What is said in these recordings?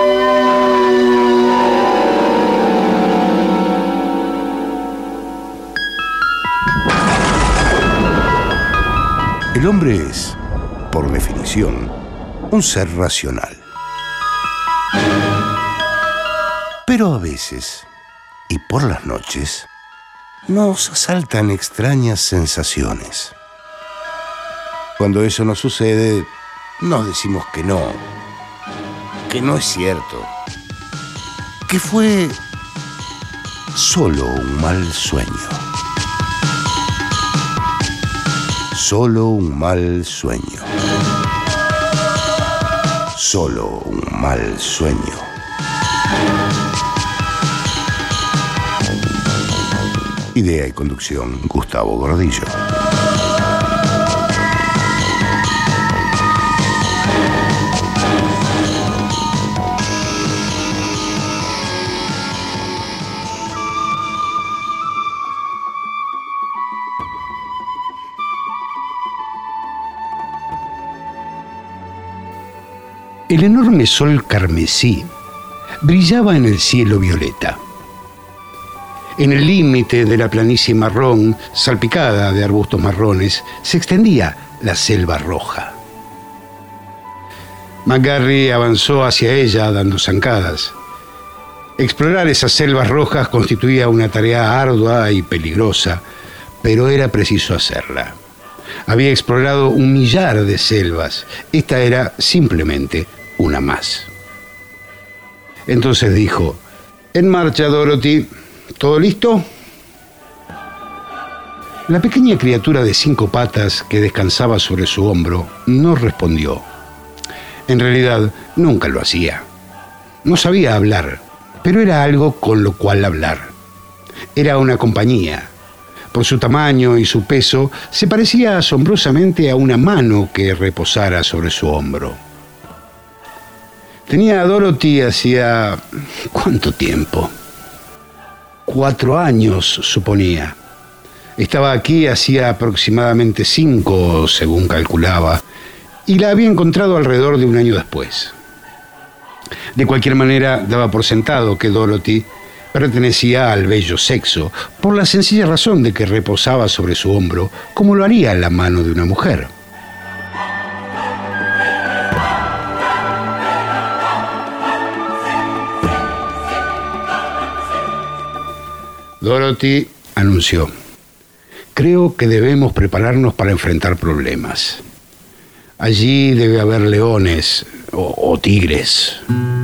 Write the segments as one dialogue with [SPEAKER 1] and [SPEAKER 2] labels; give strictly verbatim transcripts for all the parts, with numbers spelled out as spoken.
[SPEAKER 1] El hombre es, por definición, un ser racional. Pero a veces, y por las noches, nos asaltan extrañas sensaciones. Cuando eso nos sucede, nos decimos que no, que no es cierto, que fue solo un mal sueño. Solo un mal sueño. Solo un mal sueño. Idea y conducción, Gustavo Gordillo.
[SPEAKER 2] El enorme sol carmesí brillaba en el cielo violeta. En el límite de la planicie marrón, salpicada de arbustos marrones, se extendía la selva roja. McGarry avanzó hacia ella dando zancadas. Explorar esas selvas rojas constituía una tarea ardua y peligrosa, pero era preciso hacerla. Había explorado un millar de selvas. Esta era simplemente una más. Entonces dijo: «En marcha, Dorothy. ¿Todo listo?». La pequeña criatura de cinco patas que descansaba sobre su hombro no respondió. En realidad, nunca lo hacía. No sabía hablar, pero era algo con lo cual hablar. Era una compañía. Por su tamaño y su peso, se parecía asombrosamente a una mano que reposara sobre su hombro. Tenía a Dorothy hacía... ¿cuánto tiempo? Cuatro años, suponía. Estaba aquí hacía aproximadamente cinco, según calculaba, y la había encontrado alrededor de un año después. De cualquier manera, daba por sentado que Dorothy pertenecía al bello sexo, por la sencilla razón de que reposaba sobre su hombro, como lo haría la mano de una mujer. Dorothy anunció: «Creo que debemos prepararnos para enfrentar problemas. Allí debe haber leones o, o tigres».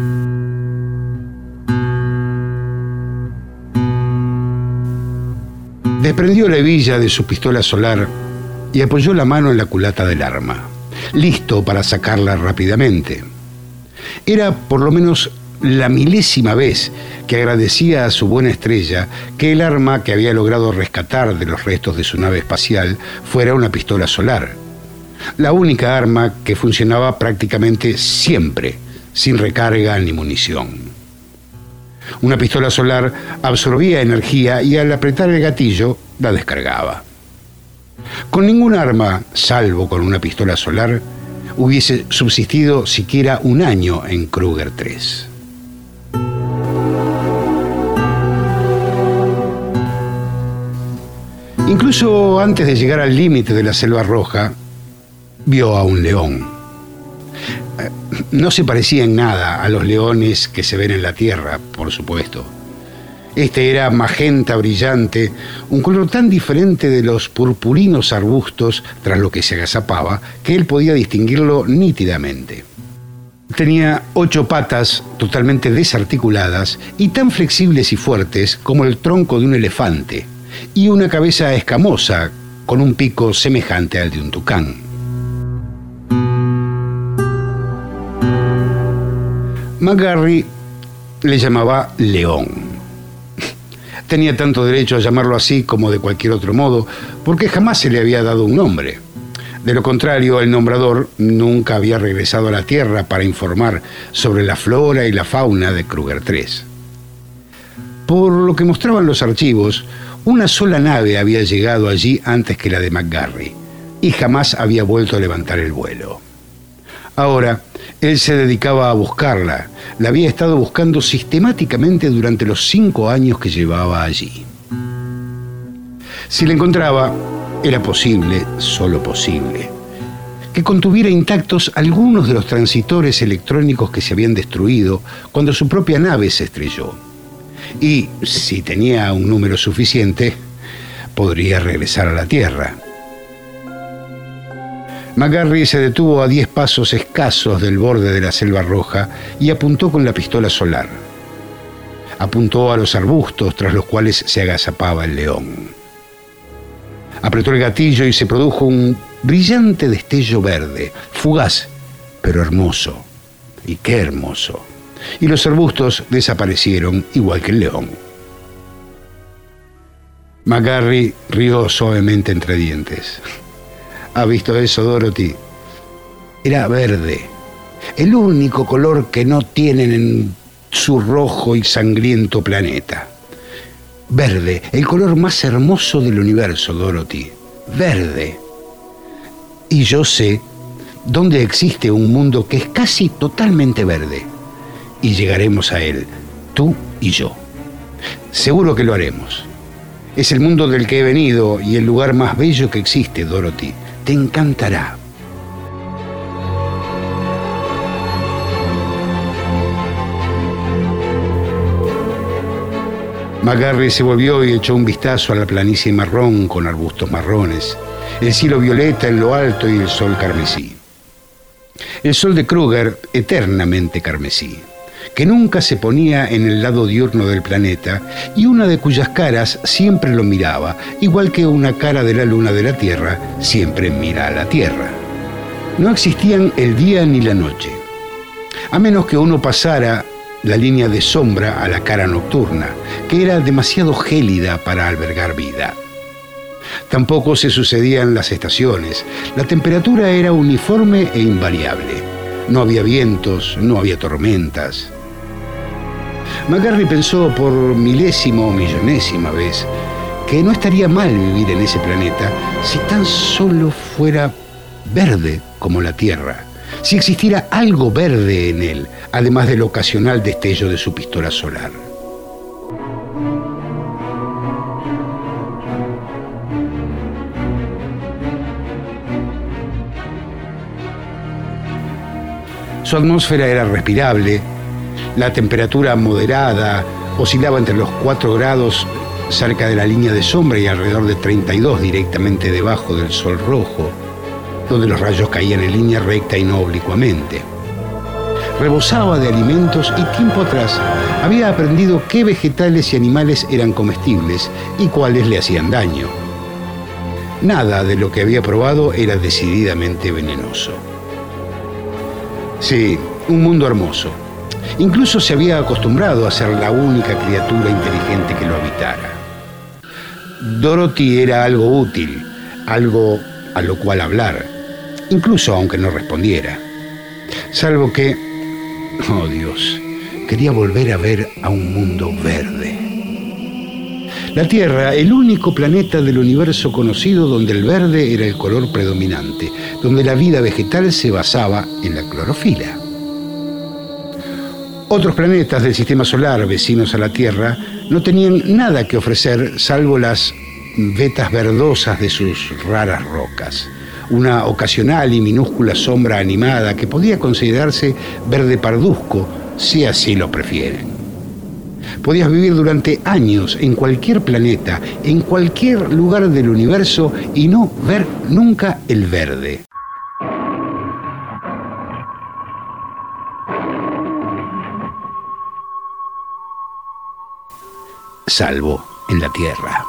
[SPEAKER 2] Desprendió la hebilla de su pistola solar y apoyó la mano en la culata del arma, listo para sacarla rápidamente. Era por lo menos la milésima vez que agradecía a su buena estrella que el arma que había logrado rescatar de los restos de su nave espacial fuera una pistola solar. La única arma que funcionaba prácticamente siempre, sin recarga ni munición. Una pistola solar absorbía energía y al apretar el gatillo la descargaba. Con ningún arma, salvo con una pistola solar, hubiese subsistido siquiera un año en Kruger tres. Incluso antes de llegar al límite de la selva roja, vio a un león. No se parecía en nada a los leones que se ven en la tierra, por supuesto. Este era magenta brillante, un color tan diferente de los purpurinos arbustos tras lo que se agazapaba, que él podía distinguirlo nítidamente. Tenía ocho patas totalmente desarticuladas y tan flexibles y fuertes como el tronco de un elefante, y una cabeza escamosa con un pico semejante al de un tucán. McGarry le llamaba León. Tenía tanto derecho a llamarlo así como de cualquier otro modo, porque jamás se le había dado un nombre. De lo contrario, el nombrador nunca había regresado a la Tierra para informar sobre la flora y la fauna de Kruger tres. Por lo que mostraban los archivos, una sola nave había llegado allí antes que la de McGarry, y jamás había vuelto a levantar el vuelo. Ahora, él se dedicaba a buscarla. La había estado buscando sistemáticamente durante los cinco años que llevaba allí. Si la encontraba, era posible, solo posible, que contuviera intactos algunos de los transitores electrónicos que se habían destruido cuando su propia nave se estrelló. Y, si tenía un número suficiente, podría regresar a la Tierra. McGarry se detuvo a diez pasos escasos del borde de la selva roja y apuntó con la pistola solar. Apuntó a los arbustos tras los cuales se agazapaba el león. Apretó el gatillo y se produjo un brillante destello verde, fugaz, pero hermoso. Y qué hermoso. Y los arbustos desaparecieron igual que el león. McGarry rió suavemente entre dientes. ¿Ha visto eso, Dorothy? Era verde, el único color que no tienen en su rojo y sangriento planeta. Verde, el color más hermoso del universo, Dorothy. Verde. Y yo sé dónde existe un mundo que es casi totalmente verde. Y llegaremos a él, tú y yo. Seguro que lo haremos. Es el mundo del que he venido y el lugar más bello que existe, Dorothy. Te encantará. McGarry se volvió y echó un vistazo a la planicie marrón con arbustos marrones, el cielo violeta en lo alto y el sol carmesí. El sol de Kruger, eternamente carmesí, que nunca se ponía en el lado diurno del planeta y una de cuyas caras siempre lo miraba, igual que una cara de la luna de la Tierra siempre mira a la Tierra. No existían el día ni la noche, a menos que uno pasara la línea de sombra a la cara nocturna, que era demasiado gélida para albergar vida. Tampoco se sucedían las estaciones. La temperatura era uniforme e invariable. No había vientos, no había tormentas. McGarry pensó por milésima o millonésima vez que no estaría mal vivir en ese planeta si tan solo fuera verde como la Tierra, si existiera algo verde en él, además del ocasional destello de su pistola solar. Su atmósfera era respirable, la temperatura moderada oscilaba entre los cuatro grados cerca de la línea de sombra y alrededor de treinta y dos directamente debajo del sol rojo, donde los rayos caían en línea recta y no oblicuamente. Rebosaba de alimentos y tiempo atrás había aprendido qué vegetales y animales eran comestibles y cuáles le hacían daño. Nada de lo que había probado era decididamente venenoso. Sí, un mundo hermoso. Incluso se había acostumbrado a ser la única criatura inteligente que lo habitara. Dorothy era algo útil, algo a lo cual hablar, incluso aunque no respondiera. Salvo que, oh Dios, quería volver a ver a un mundo verde. La Tierra, el único planeta del universo conocido donde el verde era el color predominante, donde la vida vegetal se basaba en la clorofila. Otros planetas del sistema solar vecinos a la Tierra no tenían nada que ofrecer salvo las vetas verdosas de sus raras rocas, una ocasional y minúscula sombra animada que podía considerarse verde parduzco, si así lo prefieren. Podías vivir durante años en cualquier planeta, en cualquier lugar del universo y no ver nunca el verde. Salvo en la Tierra.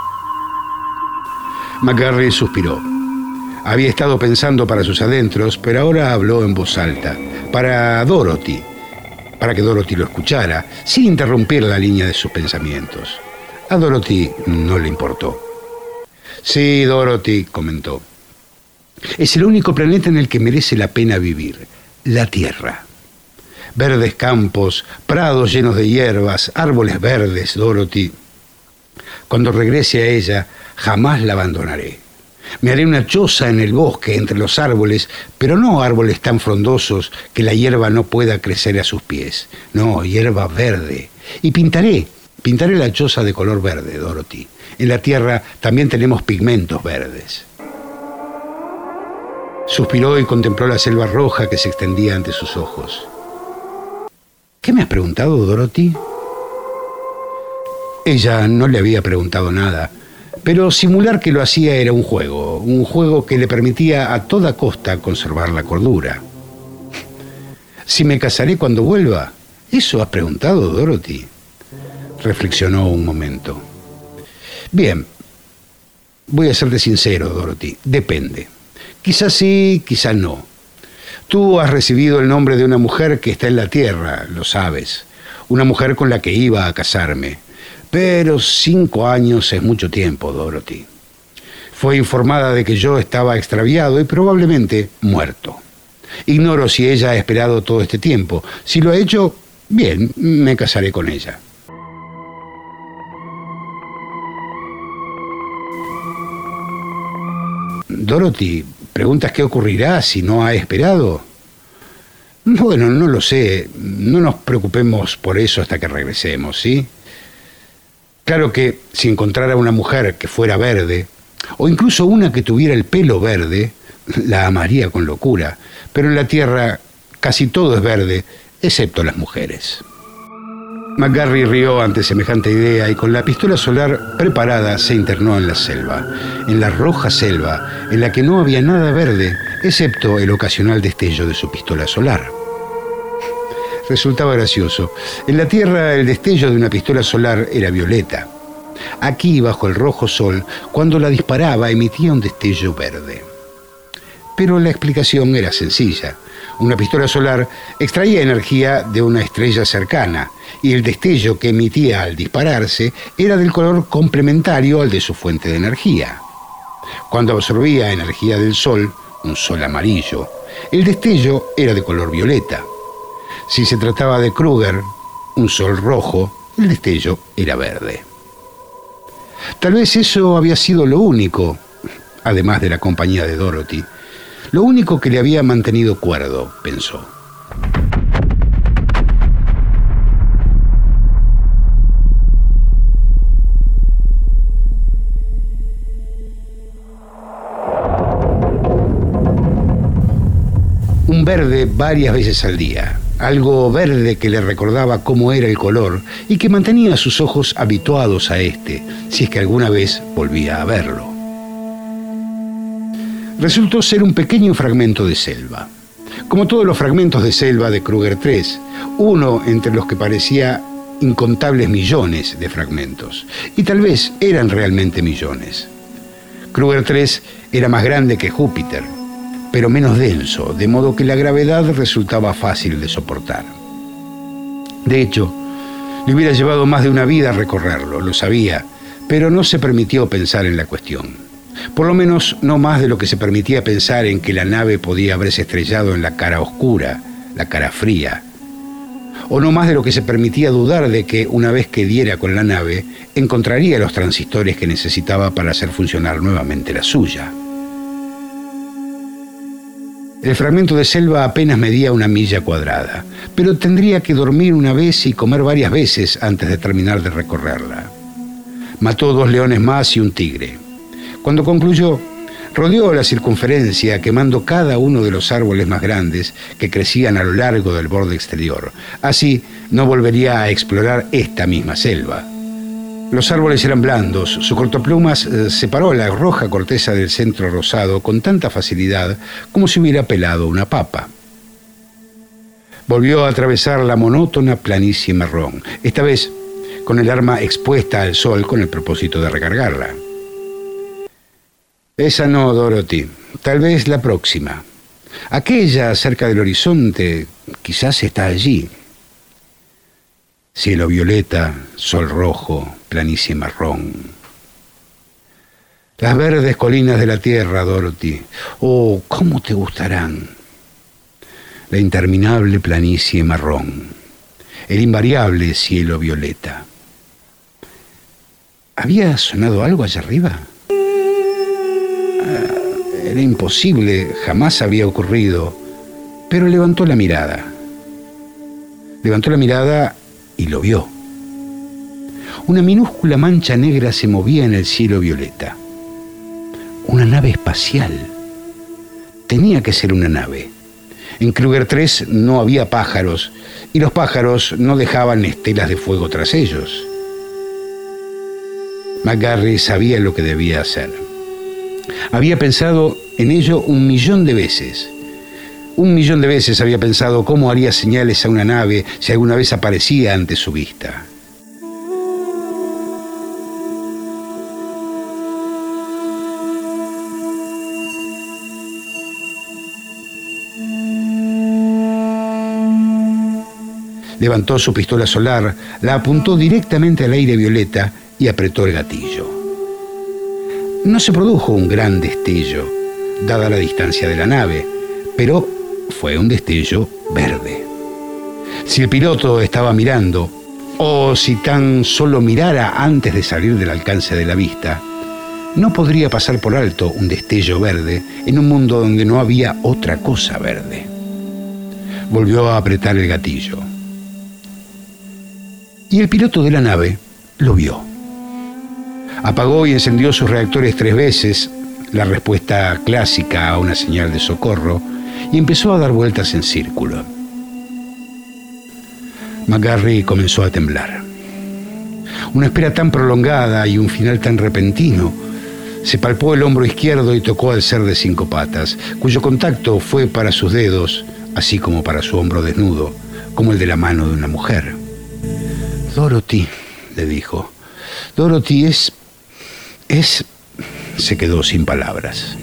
[SPEAKER 2] McGarry suspiró. Había estado pensando para sus adentros, pero ahora habló en voz alta, para Dorothy, para que Dorothy lo escuchara, sin interrumpir la línea de sus pensamientos. A Dorothy no le importó. Sí, Dorothy, comentó. Es el único planeta en el que merece la pena vivir, la Tierra. Verdes campos, prados llenos de hierbas, árboles verdes, Dorothy. Cuando regrese a ella, jamás la abandonaré. Me haré una choza en el bosque, entre los árboles, pero no árboles tan frondosos que la hierba no pueda crecer a sus pies. No, hierba verde. Y pintaré, pintaré la choza de color verde, Dorothy. En la tierra también tenemos pigmentos verdes. Suspiró y contempló la selva roja que se extendía ante sus ojos. ¿Qué me has preguntado, Dorothy? Ella no le había preguntado nada, pero simular que lo hacía era un juego, un juego que le permitía a toda costa conservar la cordura. ¿Si me casaré cuando vuelva? ¿Eso has preguntado, Dorothy? Reflexionó un momento. Bien, voy a serte sincero, Dorothy, depende. Quizás sí, quizás no. Tú has recibido el nombre de una mujer que está en la tierra, lo sabes. Una mujer con la que iba a casarme. Pero cinco años es mucho tiempo, Dorothy. Fue informada de que yo estaba extraviado y probablemente muerto. Ignoro si ella ha esperado todo este tiempo. Si lo ha hecho, bien, me casaré con ella. Dorothy, ¿preguntas qué ocurrirá si no ha esperado? Bueno, no lo sé. No nos preocupemos por eso hasta que regresemos, ¿sí? Claro que si encontrara una mujer que fuera verde, o incluso una que tuviera el pelo verde, la amaría con locura. Pero en la tierra casi todo es verde, excepto las mujeres. McGarry rió ante semejante idea y con la pistola solar preparada se internó en la selva, en la roja selva, en la que no había nada verde, excepto el ocasional destello de su pistola solar. Resultaba gracioso. En la tierra el destello de una pistola solar era violeta. Aquí, bajo el rojo sol, cuando la disparaba emitía un destello verde. Pero la explicación era sencilla. Una pistola solar extraía energía de una estrella cercana y el destello que emitía al dispararse era del color complementario al de su fuente de energía. Cuando absorbía energía del sol, un sol amarillo, el destello era de color violeta. Si se trataba de Kruger, un sol rojo, el destello era verde. Tal vez eso había sido lo único, además de la compañía de Dorothy, lo único que le había mantenido cuerdo, pensó. Un verde varias veces al día, algo verde que le recordaba cómo era el color y que mantenía sus ojos habituados a este, si es que alguna vez volvía a verlo. Resultó ser un pequeño fragmento de selva. Como todos los fragmentos de selva de Kruger tres, uno entre los que parecía incontables millones de fragmentos. Y tal vez eran realmente millones. Kruger tres era más grande que Júpiter, pero menos denso, de modo que la gravedad resultaba fácil de soportar. De hecho, le hubiera llevado más de una vida recorrerlo, lo sabía, pero no se permitió pensar en la cuestión. Por lo menos no más de lo que se permitía pensar en que la nave podía haberse estrellado en la cara oscura, la cara fría. O no más de lo que se permitía dudar de que, una vez que diera con la nave, encontraría los transistores que necesitaba para hacer funcionar nuevamente la suya. El fragmento de selva apenas medía una milla cuadrada, pero tendría que dormir una vez y comer varias veces antes de terminar de recorrerla. Mató dos leones más y un tigre. Cuando concluyó, rodeó la circunferencia quemando cada uno de los árboles más grandes que crecían a lo largo del borde exterior. Así no volvería a explorar esta misma selva. Los árboles eran blandos, su cortaplumas eh, separó la roja corteza del centro rosado con tanta facilidad como si hubiera pelado una papa. Volvió a atravesar la monótona planicie marrón, esta vez con el arma expuesta al sol con el propósito de recargarla. Esa no, Dorothy. Tal vez la próxima. Aquella cerca del horizonte quizás está allí. Cielo violeta, sol rojo, planicie marrón. Las verdes colinas de la tierra, Dorothy. Oh, cómo te gustarán. La interminable planicie marrón. El invariable cielo violeta. ¿Había sonado algo allá arriba? Era imposible, jamás había ocurrido, pero levantó la mirada. Levantó la mirada y lo vio. Una minúscula mancha negra se movía en el cielo violeta. Una nave espacial. Tenía que ser una nave. En Kruger tres no había pájaros, y los pájaros no dejaban estelas de fuego tras ellos. McGarry sabía lo que debía hacer. Había pensado en ello un millón de veces. Un millón de veces había pensado cómo haría señales a una nave si alguna vez aparecía ante su vista. Levantó su pistola solar, la apuntó directamente al aire violeta y apretó el gatillo. No se produjo un gran destello, dada la distancia de la nave, pero fue un destello verde. Si el piloto estaba mirando, o si tan solo mirara antes de salir del alcance de la vista, no podría pasar por alto un destello verde en un mundo donde no había otra cosa verde. Volvió a apretar el gatillo. Y el piloto de la nave lo vio. Apagó y encendió sus reactores tres veces, la respuesta clásica a una señal de socorro, y empezó a dar vueltas en círculo. McGarry comenzó a temblar. Una espera tan prolongada y un final tan repentino. Se palpó el hombro izquierdo y tocó al ser de cinco patas, cuyo contacto fue para sus dedos, así como para su hombro desnudo, como el de la mano de una mujer. Dorothy, le dijo. Dorothy es... es... Se quedó sin palabras.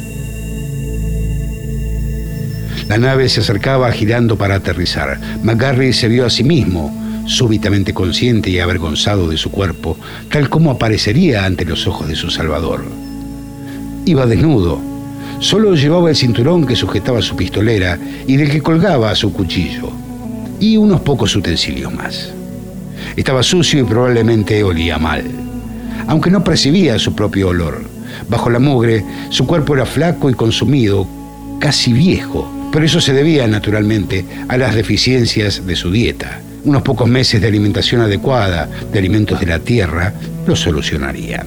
[SPEAKER 2] La nave se acercaba girando para aterrizar. McGarry se vio a sí mismo, súbitamente consciente y avergonzado de su cuerpo, tal como aparecería ante los ojos de su salvador. Iba desnudo. Solo llevaba el cinturón que sujetaba su pistolera y del que colgaba su cuchillo, y unos pocos utensilios más. Estaba sucio y probablemente olía mal, aunque no percibía su propio olor. Bajo la mugre, su cuerpo era flaco y consumido, casi viejo, pero eso se debía, naturalmente, a las deficiencias de su dieta. Unos pocos meses de alimentación adecuada, de alimentos de la tierra, lo solucionarían.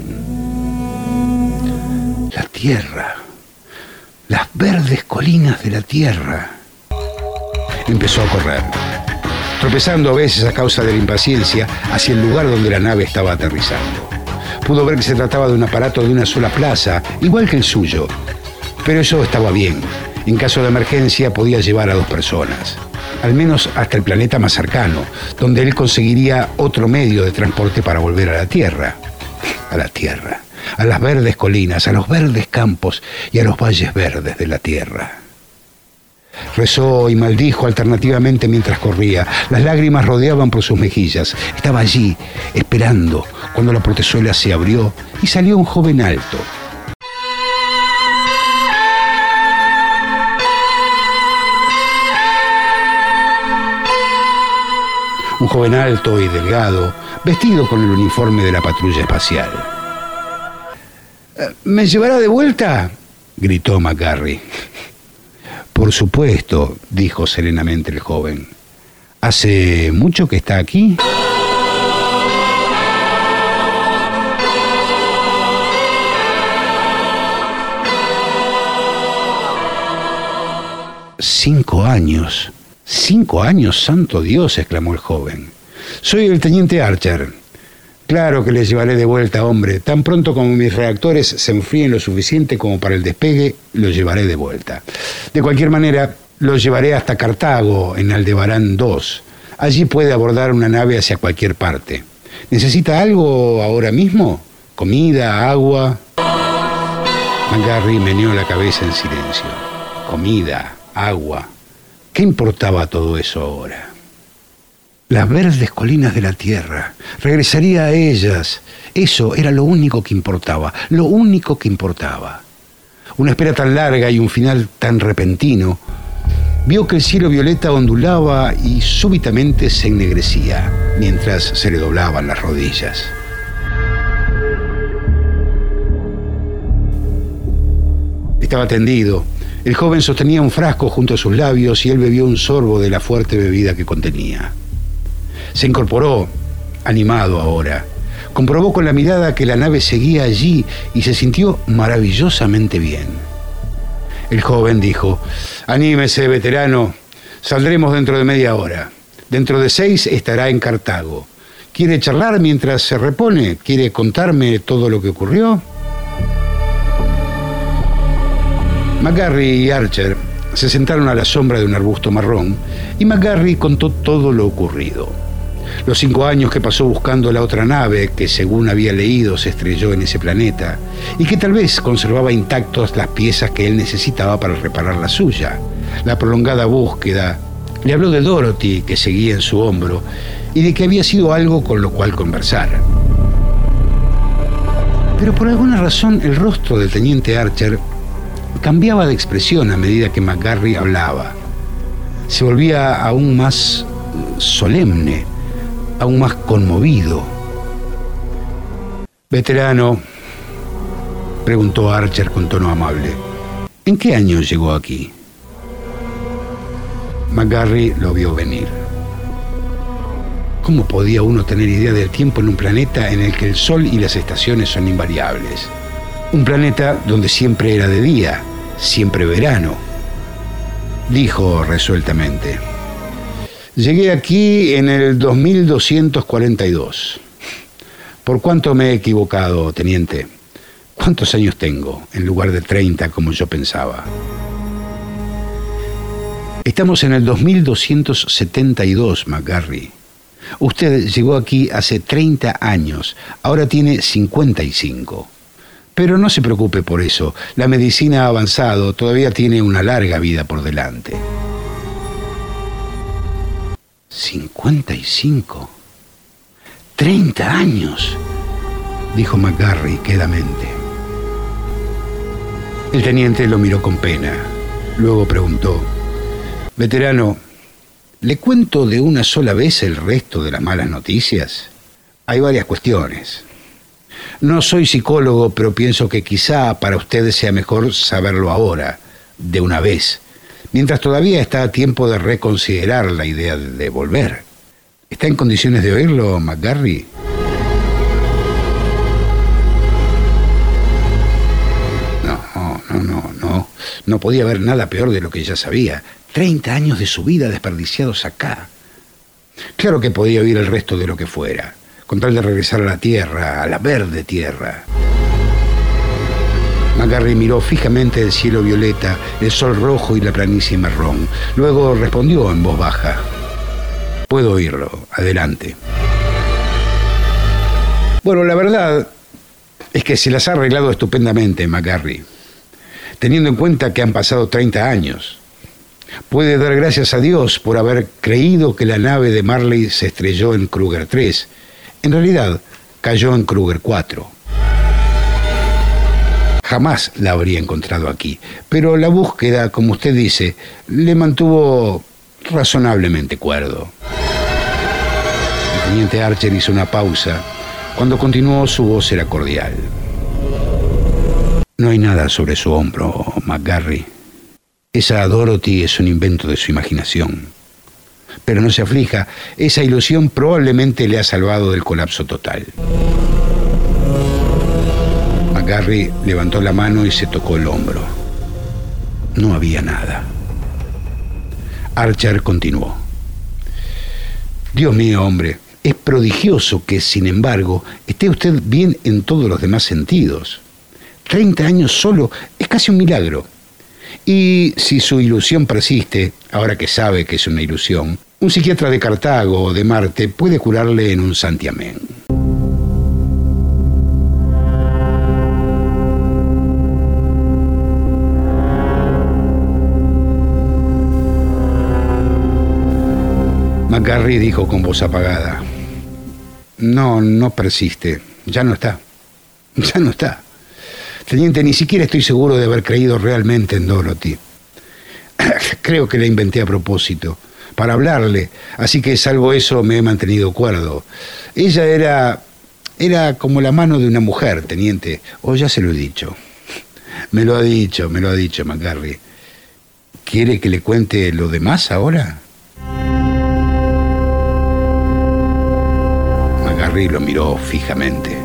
[SPEAKER 2] La tierra, las verdes colinas de la tierra. Empezó a correr, tropezando a veces a causa de la impaciencia hacia el lugar donde la nave estaba aterrizando. Pudo ver que se trataba de un aparato de una sola plaza, igual que el suyo, pero eso estaba bien. En caso de emergencia podía llevar a dos personas, al menos hasta el planeta más cercano, donde él conseguiría otro medio de transporte para volver a la Tierra. A la Tierra, a las verdes colinas, a los verdes campos y a los valles verdes de la Tierra. Rezó y maldijo alternativamente mientras corría. Las lágrimas rodeaban por sus mejillas. Estaba allí, esperando, cuando la portezuela se abrió y salió un joven alto. Un joven alto y delgado, vestido con el uniforme de la patrulla espacial. ¿Me llevará de vuelta?, gritó McGarry. Por supuesto, dijo serenamente el joven. ¿Hace mucho que está aquí? Cinco años. Cinco años, santo Dios, exclamó el joven. Soy el teniente Archer. Claro que les llevaré de vuelta, hombre. Tan pronto como mis reactores se enfríen lo suficiente como para el despegue, los llevaré de vuelta. De cualquier manera, los llevaré hasta Cartago, en Aldebarán dos. Allí puede abordar una nave hacia cualquier parte. ¿Necesita algo ahora mismo? ¿Comida, agua? McGarry meneó la cabeza en silencio. Comida, agua. ¿Qué importaba todo eso ahora? Las verdes colinas de la tierra. Regresaría a ellas. Eso era lo único que importaba. Lo único que importaba. Una espera tan larga y un final tan repentino. Vio que el cielo violeta ondulaba y súbitamente se ennegrecía, mientras se le doblaban las rodillas. Estaba tendido. El joven sostenía un frasco junto a sus labios y él bebió un sorbo de la fuerte bebida que contenía. Se incorporó, animado ahora. Comprobó con la mirada que la nave seguía allí y se sintió maravillosamente bien. El joven dijo: «Anímese, veterano. Saldremos dentro de media hora. Dentro de seis estará en Cartago. ¿Quiere charlar mientras se repone? ¿Quiere contarme todo lo que ocurrió?» McGarry y Archer se sentaron a la sombra de un arbusto marrón y McGarry contó todo lo ocurrido. Los cinco años que pasó buscando la otra nave que, según había leído, se estrelló en ese planeta y que tal vez conservaba intactas las piezas que él necesitaba para reparar la suya. La prolongada búsqueda. Le habló de Dorothy, que seguía en su hombro, y de que había sido algo con lo cual conversar. Pero por alguna razón el rostro del teniente Archer cambiaba de expresión a medida que McGarry hablaba. Se volvía aún más solemne, aún más conmovido. «Veterano», preguntó Archer con tono amable, «¿en qué año llegó aquí?» McGarry lo vio venir. ¿Cómo podía uno tener idea del tiempo en un planeta en el que el sol y las estaciones son invariables? Un planeta donde siempre era de día, siempre verano. Dijo resueltamente: «Llegué aquí en el dos mil doscientos cuarenta y dos. ¿Por cuánto me he equivocado, teniente? ¿Cuántos años tengo en lugar de treinta como yo pensaba?» «Estamos en el dos mil doscientos setenta y dos, McGarry. Usted llegó aquí hace treinta años, ahora tiene cincuenta y cinco. Pero no se preocupe por eso, la medicina ha avanzado, todavía tiene una larga vida por delante». «¿cincuenta y cinco? ¿treinta años?» dijo McGarry quedamente. El teniente lo miró con pena. Luego preguntó: «Veterano, ¿le cuento de una sola vez el resto de las malas noticias? Hay varias cuestiones. No soy psicólogo, pero pienso que quizá para ustedes sea mejor saberlo ahora, de una vez, mientras todavía está a tiempo de reconsiderar la idea de volver. ¿Está en condiciones de oírlo, McGarry?» No, no, no, no. No podía haber nada peor de lo que ya sabía. Treinta años de su vida desperdiciados acá. Claro que podía oír el resto de lo que fuera, con tal de regresar a la tierra, a la verde tierra. McGarry miró fijamente el cielo violeta, el sol rojo y la planicie marrón. Luego respondió en voz baja: «Puedo oírlo. Adelante». «Bueno, la verdad es que se las ha arreglado estupendamente, McGarry, teniendo en cuenta que han pasado treinta años. Puede dar gracias a Dios por haber creído que la nave de Marley se estrelló en Kruger tres. En realidad, cayó en Kruger cuatro. Jamás la habría encontrado aquí, pero la búsqueda, como usted dice, le mantuvo razonablemente cuerdo». El teniente Archer hizo una pausa. Cuando continuó, su voz era cordial. «No hay nada sobre su hombro, McGarry. Esa Dorothy es un invento de su imaginación. Pero no se aflija, esa ilusión probablemente le ha salvado del colapso total». McGarry levantó la mano y se tocó el hombro. No había nada. Archer continuó: «Dios mío, hombre, es prodigioso que, sin embargo, esté usted bien en todos los demás sentidos. Treinta años solo es casi un milagro. Y si su ilusión persiste, ahora que sabe que es una ilusión, un psiquiatra de Cartago o de Marte puede curarle en un santiamén». McGarry dijo con voz apagada: «No, no persiste. Ya no está. Ya no está. Teniente, ni siquiera estoy seguro de haber creído realmente en Dorothy. Creo que la inventé a propósito, para hablarle, así que salvo eso me he mantenido cuerdo. Ella era... era como la mano de una mujer, teniente, o ya se lo he dicho. Me lo ha dicho, me lo ha dicho McGarry. ¿Quiere que le cuente lo demás ahora? McGarry lo miró fijamente.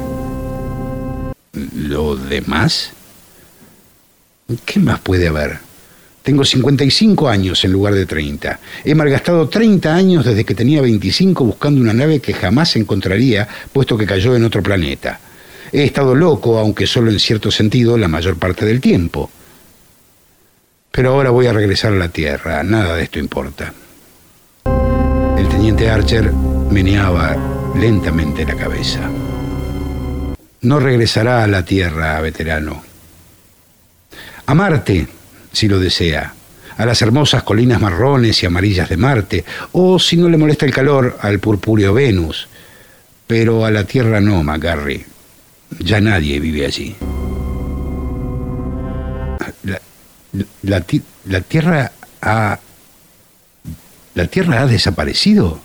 [SPEAKER 2] ¿Lo demás? ¿Qué más puede haber? Tengo cincuenta y cinco años en lugar de treinta. He malgastado treinta años desde que tenía veinticinco buscando una nave que jamás encontraría, puesto que cayó en otro planeta. He estado loco, aunque solo en cierto sentido, la mayor parte del tiempo. Pero ahora voy a regresar a la Tierra. Nada de esto importa. El teniente Archer meneaba lentamente la cabeza. No regresará a la Tierra, veterano. A Marte, si lo desea. A las hermosas colinas marrones y amarillas de Marte. O, si no le molesta el calor, al purpúreo Venus. Pero a la Tierra no, McGarry. Ya nadie vive allí. La, la, la Tierra ha... ¿La Tierra ha desaparecido?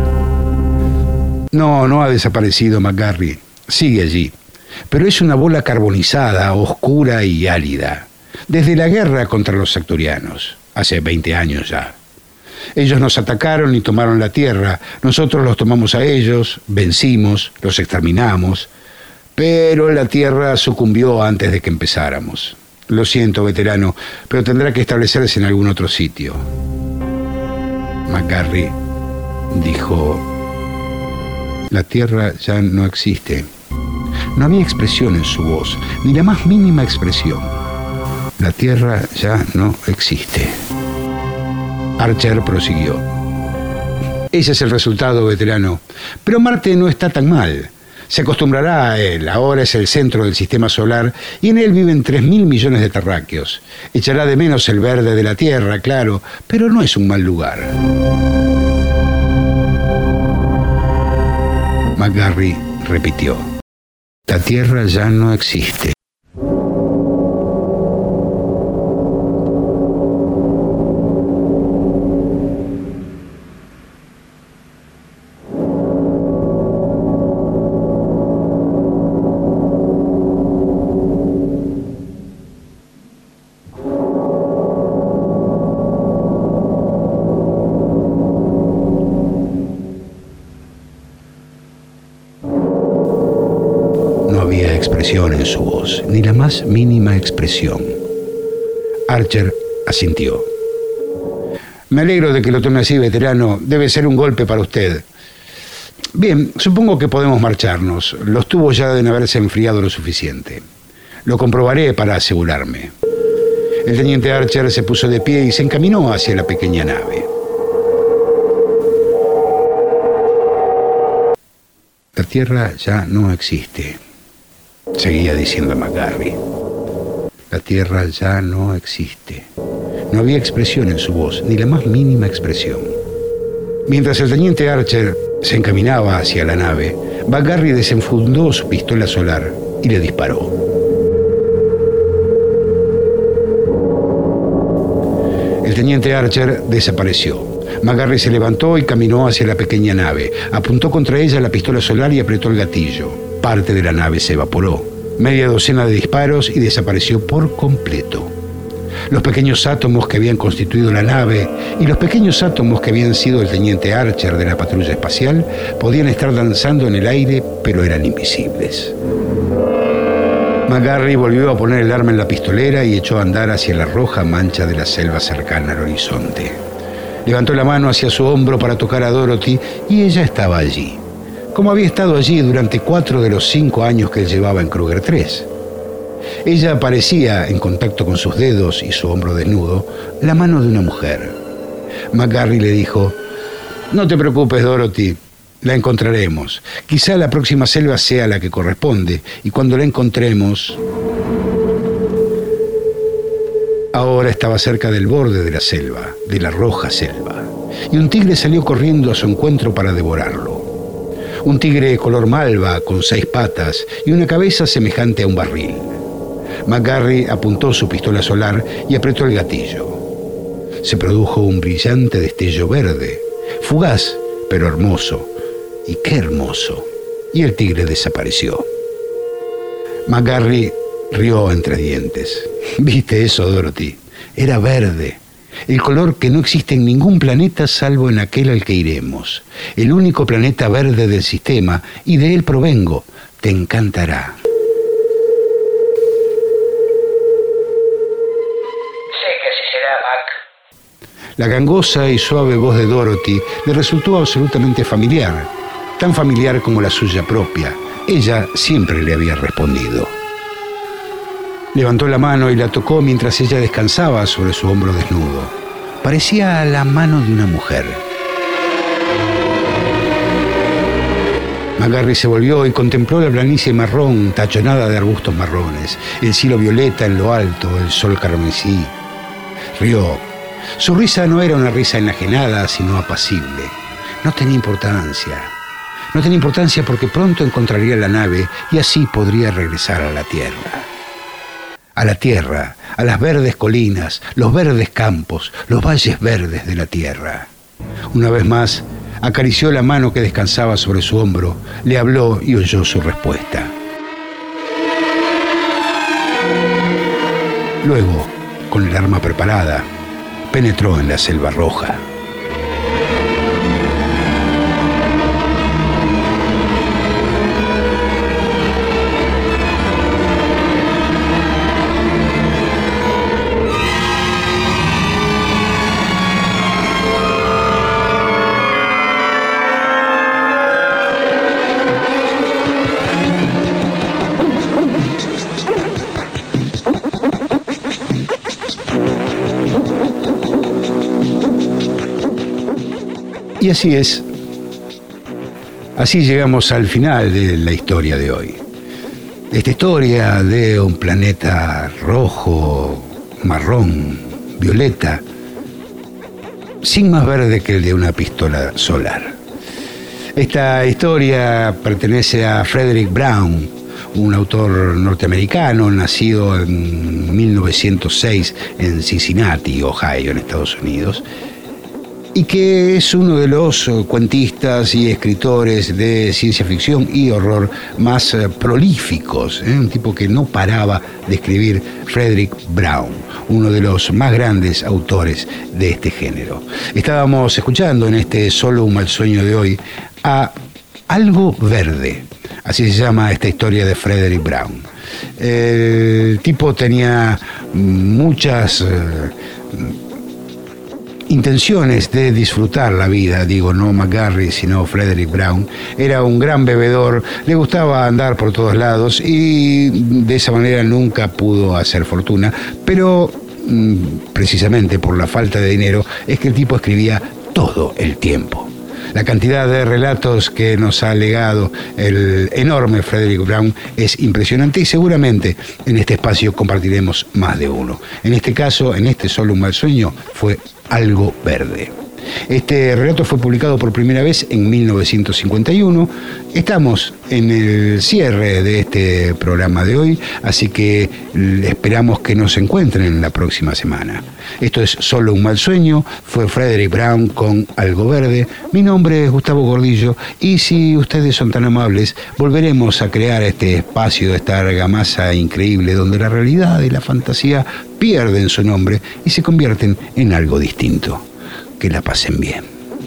[SPEAKER 2] No, no ha desaparecido, McGarry. Sigue allí. Pero es una bola carbonizada, oscura y álida. Desde la guerra contra los sectorianos, hace veinte años ya. Ellos nos atacaron y tomaron la Tierra. Nosotros los tomamos a ellos, vencimos, los exterminamos. Pero la Tierra sucumbió antes de que empezáramos. Lo siento, veterano, pero tendrá que establecerse en algún otro sitio. McGarry dijo: la Tierra ya no existe. No había expresión en su voz, ni la más mínima expresión. La Tierra ya no existe. Archer prosiguió: ese es el resultado, veterano. Pero Marte no está tan mal. Se acostumbrará a él. Ahora es el centro del sistema solar y en él viven tres mil millones de terráqueos. Echará de menos el verde de la Tierra, claro, pero no es un mal lugar. McGarry repitió: la Tierra ya no existe. En su voz, ni la más mínima expresión. Archer asintió. Me alegro de que lo tome así, veterano. Debe ser un golpe para usted. Bien, supongo que podemos marcharnos. Los tubos ya deben haberse enfriado lo suficiente. Lo comprobaré para asegurarme. El teniente Archer se puso de pie y se encaminó hacia la pequeña nave. La Tierra ya no existe, seguía diciendo McGarry. La Tierra ya no existe. No había expresión en su voz, ni la más mínima expresión. Mientras el teniente Archer se encaminaba hacia la nave, McGarry desenfundó su pistola solar y le disparó. El teniente Archer desapareció. McGarry se levantó y caminó hacia la pequeña nave. Apuntó contra ella la pistola solar y apretó el gatillo. Parte de la nave se evaporó. Media docena de disparos y desapareció por completo. Los pequeños átomos que habían constituido la nave y los pequeños átomos que habían sido el teniente Archer de la patrulla espacial podían estar danzando en el aire, pero eran invisibles. McGarry volvió a poner el arma en la pistolera y echó a andar hacia la roja mancha de la selva cercana al horizonte. Levantó la mano hacia su hombro para tocar a Dorothy y ella estaba allí, como había estado allí durante cuatro de los cinco años que él llevaba en Kruger tres. Ella parecía, en contacto con sus dedos y su hombro desnudo, la mano de una mujer. McGarry le dijo: «No te preocupes, Dorothy, la encontraremos. Quizá la próxima selva sea la que corresponde, y cuando la encontremos...» Ahora estaba cerca del borde de la selva, de la roja selva, y un tigre salió corriendo a su encuentro para devorarlo. Un tigre color malva, con seis patas y una cabeza semejante a un barril. McGarry apuntó su pistola solar y apretó el gatillo. Se produjo un brillante destello verde, fugaz, pero hermoso. ¡Y qué hermoso! Y el tigre desapareció. McGarry Rió entre dientes. ¿Viste eso, Dorothy? Era verde. El color que no existe en ningún planeta salvo en aquel al que iremos. El único planeta verde del sistema, y de él provengo. Te encantará.
[SPEAKER 3] Sé que así será, Mac.
[SPEAKER 2] La gangosa y suave voz de Dorothy le resultó absolutamente familiar, tan familiar como la suya propia. Ella siempre le había respondido. Levantó la mano y la tocó mientras ella descansaba sobre su hombro desnudo. Parecía la mano de una mujer. McGarry se volvió y contempló la planicie marrón tachonada de arbustos marrones, el cielo violeta en lo alto, el sol carmesí. Rió. Su risa no era una risa enajenada, sino apacible. No tenía importancia. No tenía importancia porque pronto encontraría la nave y así podría regresar a la Tierra. A la Tierra, a las verdes colinas, los verdes campos, los valles verdes de la Tierra. Una vez más, acarició la mano que descansaba sobre su hombro, le habló y oyó su respuesta. Luego, con el arma preparada, penetró en la selva roja. Y así es. Así llegamos al final de la historia de hoy. Esta historia de un planeta rojo, marrón, violeta, sin más verde que el de una pistola solar. Esta historia pertenece a Frederick Brown, un autor norteamericano nacido en mil novecientos seis en Cincinnati, Ohio, en Estados Unidos, y que es uno de los cuentistas y escritores de ciencia ficción y horror más prolíficos, ¿eh? Un tipo que no paraba de escribir, Frederick Brown, uno de los más grandes autores de este género. Estábamos escuchando en este Solo un mal sueño de hoy a Algo Verde, así se llama esta historia de Frederick Brown. El tipo tenía muchas eh, intenciones de disfrutar la vida, digo, no McGarry, sino Frederick Brown. Era un gran bebedor, le gustaba andar por todos lados y de esa manera nunca pudo hacer fortuna, pero mm, precisamente por la falta de dinero es que el tipo escribía todo el tiempo. La cantidad de relatos que nos ha legado el enorme Frederick Brown es impresionante y seguramente en este espacio compartiremos más de uno. En este caso, en este Solo un mal sueño, fue Algo Verde. Este relato fue publicado por primera vez en mil novecientos cincuenta y uno. Estamos en el cierre de este programa de hoy, así que esperamos que nos encuentren la próxima semana. Esto es Solo un mal sueño, fue Frederick Brown con Algo Verde. Mi nombre es Gustavo Gordillo y si ustedes son tan amables, volveremos a crear este espacio, esta argamasa increíble donde la realidad y la fantasía pierden su nombre y se convierten en algo distinto. Que la pasen bien.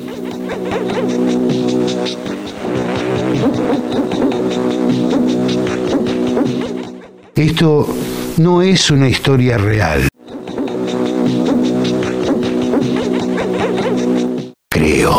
[SPEAKER 2] Esto no es una historia real. Creo.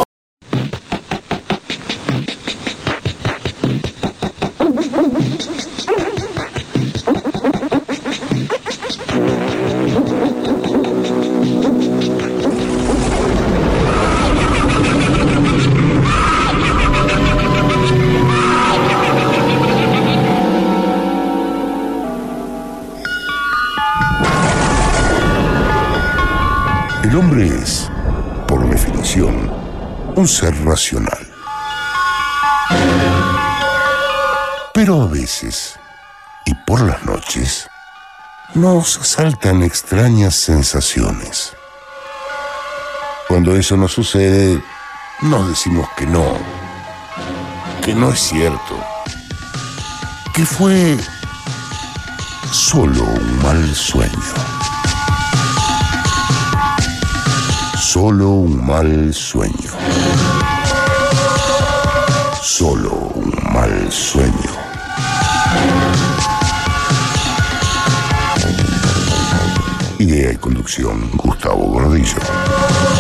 [SPEAKER 1] El hombre es, por definición, un ser racional. Pero a veces, y por las noches, nos asaltan extrañas sensaciones. Cuando eso no sucede, nos decimos que no, que no es cierto, que fue solo un mal sueño. Solo un mal sueño. Solo un mal sueño. Idea y conducción, Gustavo Gordillo.